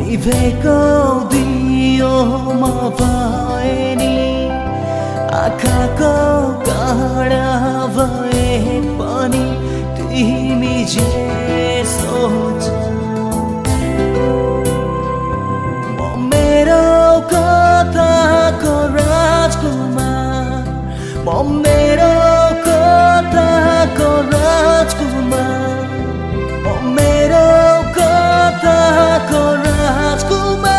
निभेको दियोमा भए नि आँखाको काँडा भए पनि तिमी जे सोच म मेरो कथाको राजकुमार म मेरो कथाको राजकुमार म मेरो कथाको राजकुमार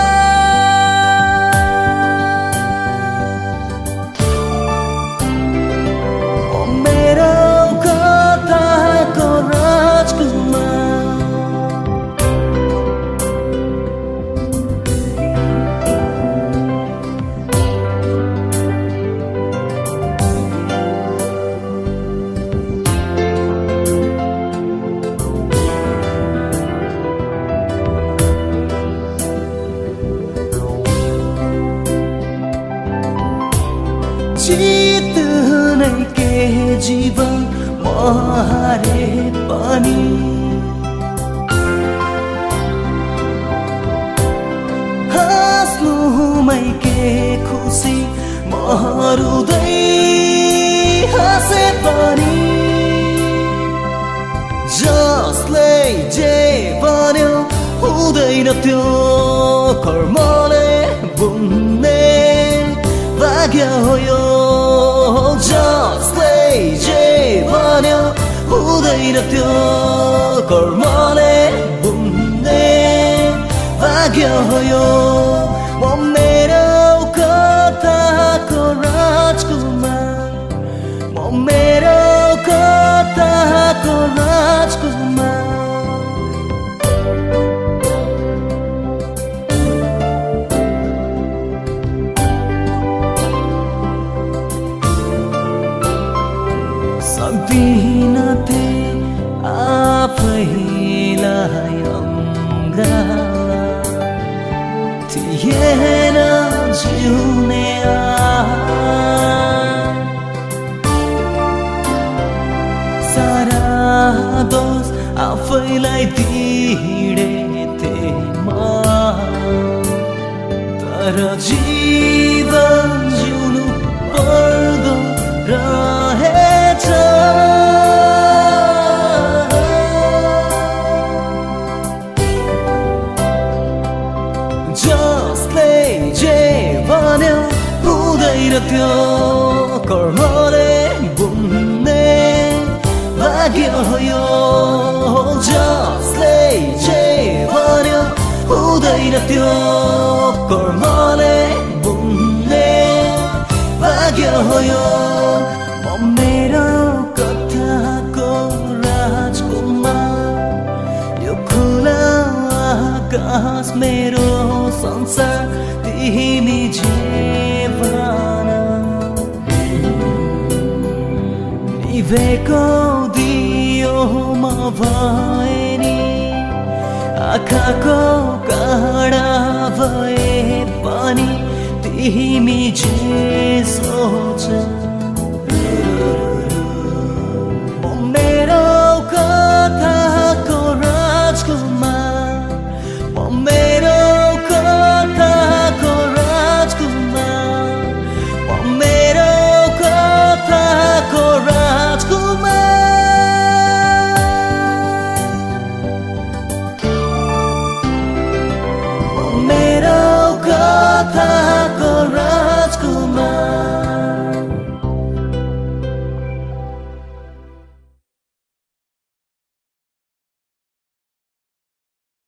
जित्नै के जीवन म हारे पनि हाँस्नुमै के खुसी म रुँदै हाँसे पनि जसले जे भन्यो हुँदैन त्यो कर्मले बुन्ने भाग्य हो यो जसले जे भन्यो हुँदैन त्यो कर्मले बुन्ने भाग्य हो यो म मेरो कथाको राजकुमार म मेरो कथाको राजकुमार सक्दिनथे आफैलाई अङ्गाला थिएन जिउने सारा दोष आफैलाई दिँडेथे म तर जीवन जिउनु पर्दो रहेछ जसले जे भन्यो हुँदैन त्यो कर्मले बुन्ने भाग्य हो यो जसले जे भन्यो हुँदैन त्यो कर्मले बुन्ने भाग्य हो यो म मेरो कथाको राजकुमार यो खुला आकाश मेरो संसार तिमी जे भन निभेको दियोमा भए नि आँखाको काँडा भए पनि तिमी जे